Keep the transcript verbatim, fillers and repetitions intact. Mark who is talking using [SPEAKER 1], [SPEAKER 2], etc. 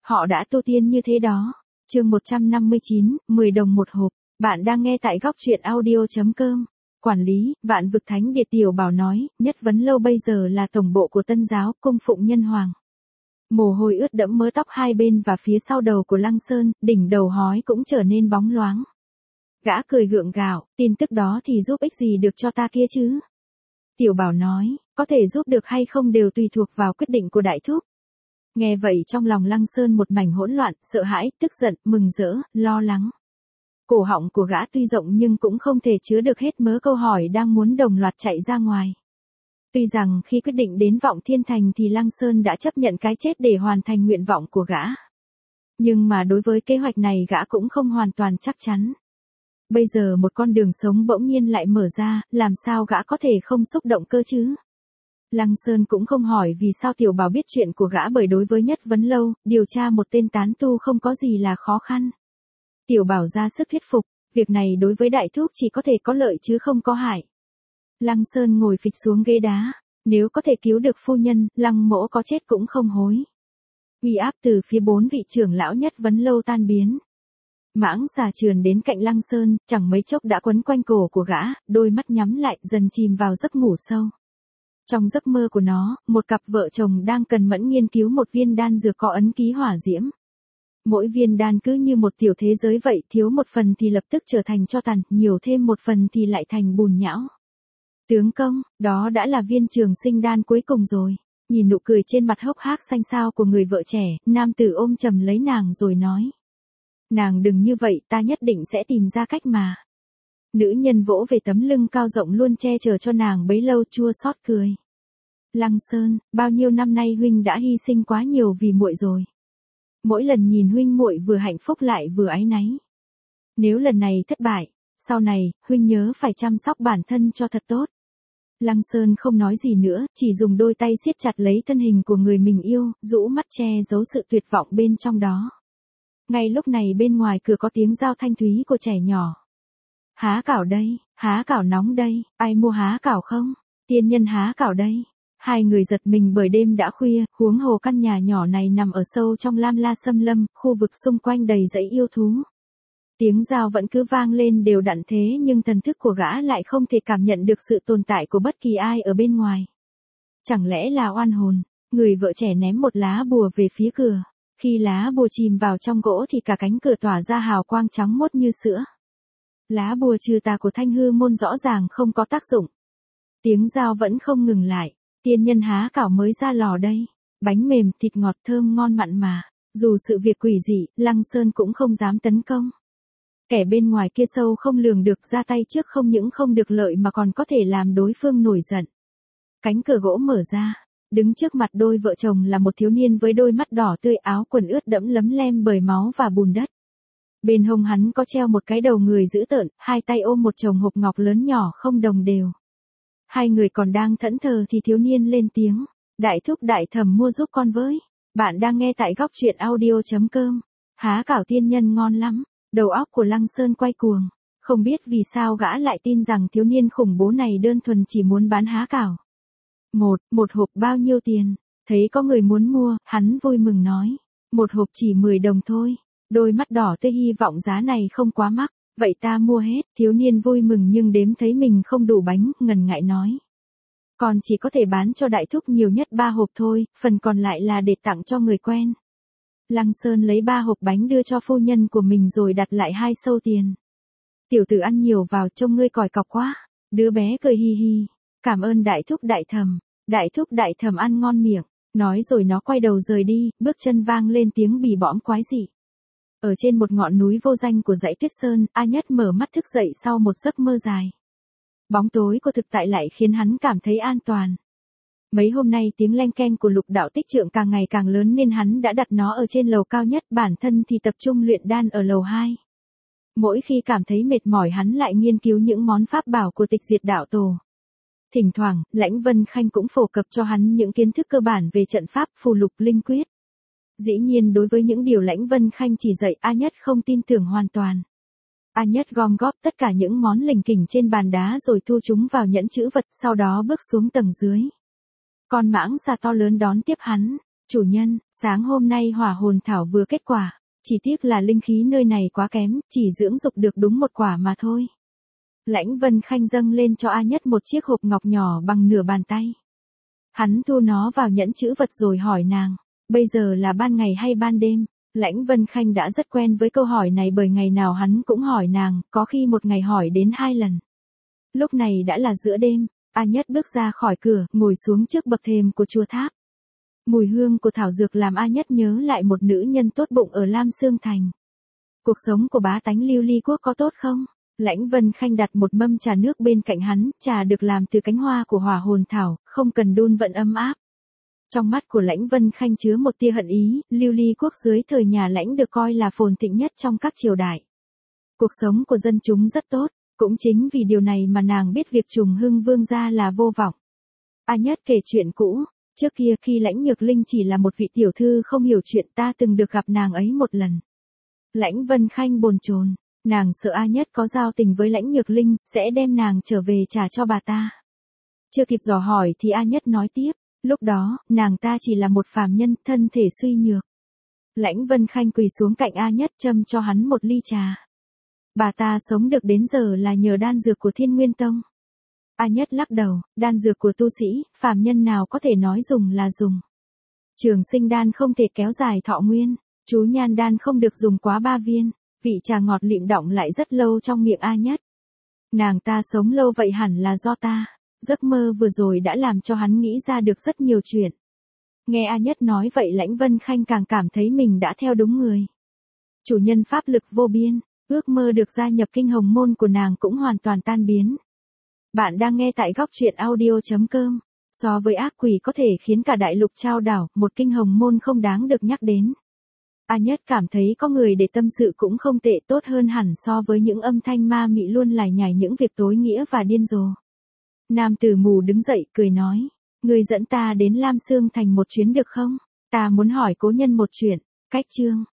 [SPEAKER 1] Họ đã tu tiên như thế đó. Chương một trăm năm mươi chín, mười đồng một hộp. Bạn đang nghe tại góc truyện audio chấm com. Quản lý, Vạn Vực Thánh Địa Tiểu Bảo nói, Nhất Vấn Lâu bây giờ là tổng bộ của Tân Giáo, cung phụng nhân hoàng. Mồ hôi ướt đẫm mớ tóc hai bên và phía sau đầu của Lăng Sơn, đỉnh đầu hói cũng trở nên bóng loáng. Gã cười gượng gạo, tin tức đó thì giúp ích gì được cho ta kia chứ? Tiểu Bảo nói, có thể giúp được hay không đều tùy thuộc vào quyết định của đại thúc. Nghe vậy trong lòng Lăng Sơn một mảnh hỗn loạn, sợ hãi, tức giận, mừng rỡ, lo lắng. Cổ họng của gã tuy rộng nhưng cũng không thể chứa được hết mớ câu hỏi đang muốn đồng loạt chạy ra ngoài. Tuy rằng khi quyết định đến Vọng Thiên Thành thì Lăng Sơn đã chấp nhận cái chết để hoàn thành nguyện vọng của gã. Nhưng mà đối với kế hoạch này gã cũng không hoàn toàn chắc chắn. Bây giờ một con đường sống bỗng nhiên lại mở ra, làm sao gã có thể không xúc động cơ chứ? Lăng Sơn cũng không hỏi vì sao Tiểu Bảo biết chuyện của gã, bởi đối với Nhất Vấn Lâu, điều tra một tên tán tu không có gì là khó khăn. Tiểu Bảo ra sức thuyết phục, việc này đối với đại thúc chỉ có thể có lợi chứ không có hại. Lăng Sơn ngồi phịch xuống ghế đá, nếu có thể cứu được phu nhân, Lăng mỗ có chết cũng không hối. Uy áp từ phía bốn vị trưởng lão Nhất Vấn Lâu tan biến. Mãng xà trườn đến cạnh Lăng Sơn, chẳng mấy chốc đã quấn quanh cổ của gã, đôi mắt nhắm lại dần chìm vào giấc ngủ sâu. Trong giấc mơ của nó, một cặp vợ chồng đang cần mẫn nghiên cứu một viên đan dược có ấn ký hỏa diễm. Mỗi viên đan cứ như một tiểu thế giới vậy, thiếu một phần thì lập tức trở thành tro tàn, nhiều thêm một phần thì lại thành bùn nhão. Tướng công, đó đã là viên trường sinh đan cuối cùng rồi. Nhìn nụ cười trên mặt hốc hác xanh xao của người vợ trẻ, nam tử ôm chầm lấy nàng rồi nói. Nàng đừng như vậy, ta nhất định sẽ tìm ra cách mà. Nữ nhân vỗ về tấm lưng cao rộng luôn che chở cho nàng bấy lâu, chua xót cười. Lăng Sơn, bao nhiêu năm nay huynh đã hy sinh quá nhiều vì muội rồi. Mỗi lần nhìn huynh muội vừa hạnh phúc lại vừa áy náy. Nếu lần này thất bại, sau này, huynh nhớ phải chăm sóc bản thân cho thật tốt. Lăng Sơn không nói gì nữa, chỉ dùng đôi tay siết chặt lấy thân hình của người mình yêu, rũ mắt che giấu sự tuyệt vọng bên trong đó. Ngay lúc này bên ngoài cửa có tiếng giao thanh thúy của trẻ nhỏ. Há cảo đây, há cảo nóng đây, ai mua há cảo không? Tiên nhân há cảo đây. Hai người giật mình bởi đêm đã khuya, huống hồ căn nhà nhỏ này nằm ở sâu trong Lam La Xâm Lâm, khu vực xung quanh đầy dãy yêu thú. Tiếng giao vẫn cứ vang lên đều đặn thế nhưng thần thức của gã lại không thể cảm nhận được sự tồn tại của bất kỳ ai ở bên ngoài. Chẳng lẽ là oan hồn? Người vợ trẻ ném một lá bùa về phía cửa. Khi lá bùa chìm vào trong gỗ thì cả cánh cửa tỏa ra hào quang trắng mốt như sữa. Lá bùa trừ tà của Thanh Hư môn rõ ràng không có tác dụng. Tiếng giao vẫn không ngừng lại. Tiên nhân há cảo mới ra lò đây. Bánh mềm, thịt ngọt thơm ngon mặn mà. Dù sự việc quỷ dị, Lăng Sơn cũng không dám tấn công. Kẻ bên ngoài kia sâu không lường được, ra tay trước không những không được lợi mà còn có thể làm đối phương nổi giận. Cánh cửa gỗ mở ra. Đứng trước mặt đôi vợ chồng là một thiếu niên với đôi mắt đỏ tươi, áo quần ướt đẫm lấm lem bởi máu và bùn đất. Bên hông hắn có treo một cái đầu người dữ tợn, hai tay ôm một chồng hộp ngọc lớn nhỏ không đồng đều. Hai người còn đang thẫn thờ thì thiếu niên lên tiếng. Đại thúc đại thẩm mua giúp con với. Bạn đang nghe tại góc truyện audio chấm com. Há cảo tiên nhân ngon lắm. Đầu óc của Lăng Sơn quay cuồng. Không biết vì sao gã lại tin rằng thiếu niên khủng bố này đơn thuần chỉ muốn bán há cảo. Một, một hộp bao nhiêu tiền? Thấy có người muốn mua, hắn vui mừng nói. Một hộp chỉ mười đồng thôi. Đôi mắt đỏ tươi hy vọng giá này không quá mắc. Vậy ta mua hết. Thiếu niên vui mừng nhưng đếm thấy mình không đủ bánh, ngần ngại nói. Còn chỉ có thể bán cho đại thúc nhiều nhất ba hộp thôi, phần còn lại là để tặng cho người quen. Lăng Sơn lấy ba hộp bánh đưa cho phu nhân của mình rồi đặt lại hai sâu tiền. Tiểu tử ăn nhiều vào, trông ngươi còi cọc quá. Đứa bé cười hi hi. Cảm ơn đại thúc đại thẩm. Đại thúc đại thẩm ăn ngon miệng. Nói rồi nó quay đầu rời đi, bước chân vang lên tiếng bì bõm quái dị. Ở trên một ngọn núi vô danh của dãy Tuyết Sơn, A Nhất mở mắt thức dậy sau một giấc mơ dài. Bóng tối của thực tại lại khiến hắn cảm thấy an toàn. Mấy hôm nay tiếng leng keng của Lục Đạo Tích Trượng càng ngày càng lớn nên hắn đã đặt nó ở trên lầu cao nhất, bản thân thì tập trung luyện đan ở lầu hai. Mỗi khi cảm thấy mệt mỏi hắn lại nghiên cứu những món pháp bảo của Tịch Diệt Đạo Tổ. Thỉnh thoảng, Lãnh Vân Khanh cũng phổ cập cho hắn những kiến thức cơ bản về trận pháp, phù lục, linh quyết. Dĩ nhiên đối với những điều Lãnh Vân Khanh chỉ dạy, A Nhất không tin tưởng hoàn toàn. A Nhất gom góp tất cả những món lình kỉnh trên bàn đá rồi thu chúng vào nhẫn trữ vật, sau đó bước xuống tầng dưới. Con mãng xà to lớn đón tiếp hắn. Chủ nhân, sáng hôm nay hỏa hồn thảo vừa kết quả, chỉ tiếc là linh khí nơi này quá kém, chỉ dưỡng dục được đúng một quả mà thôi. Lãnh Vân Khanh dâng lên cho A Nhất một chiếc hộp ngọc nhỏ bằng nửa bàn tay. Hắn thu nó vào nhẫn chữ vật rồi hỏi nàng, bây giờ là ban ngày hay ban đêm? Lãnh Vân Khanh đã rất quen với câu hỏi này bởi ngày nào hắn cũng hỏi nàng, có khi một ngày hỏi đến hai lần. Lúc này đã là giữa đêm, A Nhất bước ra khỏi cửa, ngồi xuống trước bậc thềm của chùa tháp. Mùi hương của thảo dược làm A Nhất nhớ lại một nữ nhân tốt bụng ở Lam Xương Thành. Cuộc sống của bá tánh Lưu Ly Quốc có tốt không? Lãnh Vân Khanh đặt một mâm trà nước bên cạnh hắn, trà được làm từ cánh hoa của hỏa hồn thảo, không cần đun vẫn ấm áp. Trong mắt của Lãnh Vân Khanh chứa một tia hận ý, Lưu Ly Quốc dưới thời nhà Lãnh được coi là phồn thịnh nhất trong các triều đại. Cuộc sống của dân chúng rất tốt, cũng chính vì điều này mà nàng biết việc Trùng Hưng Vương gia là vô vọng. A Nhất kể chuyện cũ, trước kia khi Lãnh Nhược Linh chỉ là một vị tiểu thư không hiểu chuyện, ta từng được gặp nàng ấy một lần. Lãnh Vân Khanh bồn chồn, nàng sợ A Nhất có giao tình với Lãnh Nhược Linh, sẽ đem nàng trở về trả cho bà ta. Chưa kịp dò hỏi thì A Nhất nói tiếp, lúc đó, nàng ta chỉ là một phàm nhân, thân thể suy nhược. Lãnh Vân Khanh quỳ xuống cạnh A Nhất châm cho hắn một ly trà. Bà ta sống được đến giờ là nhờ đan dược của Thiên Nguyên Tông. A Nhất lắc đầu, đan dược của tu sĩ, phàm nhân nào có thể nói dùng là dùng. Trường sinh đan không thể kéo dài thọ nguyên, chú nhan đan không được dùng quá ba viên, vị trà ngọt lịm đọng lại rất lâu trong miệng A Nhất. Nàng ta sống lâu vậy hẳn là do ta. Giấc mơ vừa rồi đã làm cho hắn nghĩ ra được rất nhiều chuyện. Nghe A Nhất nói vậy Lãnh Vân Khanh càng cảm thấy mình đã theo đúng người. Chủ nhân pháp lực vô biên, ước mơ được gia nhập kinh hồng môn của nàng cũng hoàn toàn tan biến. Bạn đang nghe tại góc truyện audio chấm com. So với ác quỷ có thể khiến cả đại lục chao đảo, một kinh hồng môn không đáng được nhắc đến. A Nhất cảm thấy có người để tâm sự cũng không tệ, tốt hơn hẳn so với những âm thanh ma mị luôn lải nhải những việc tối nghĩa và điên rồ. Nam tử mù đứng dậy, cười nói, người dẫn ta đến Lam Xương Thành một chuyến được không? Ta muốn hỏi cố nhân một chuyện. Cách chương